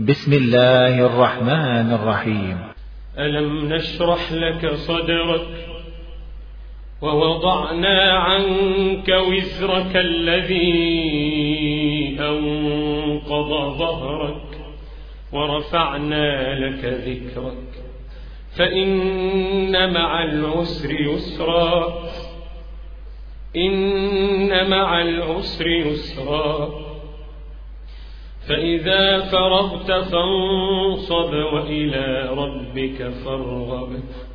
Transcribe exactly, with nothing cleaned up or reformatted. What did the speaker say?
بسم الله الرحمن الرحيم. ألم نشرح لك صدرك ووضعنا عنك وزرك الذي أنقض ظهرك ورفعنا لك ذكرك فإن مع العسر يسرا إن مع العسر يسرا فإذا فرغت فانصب وإلى ربك فارغب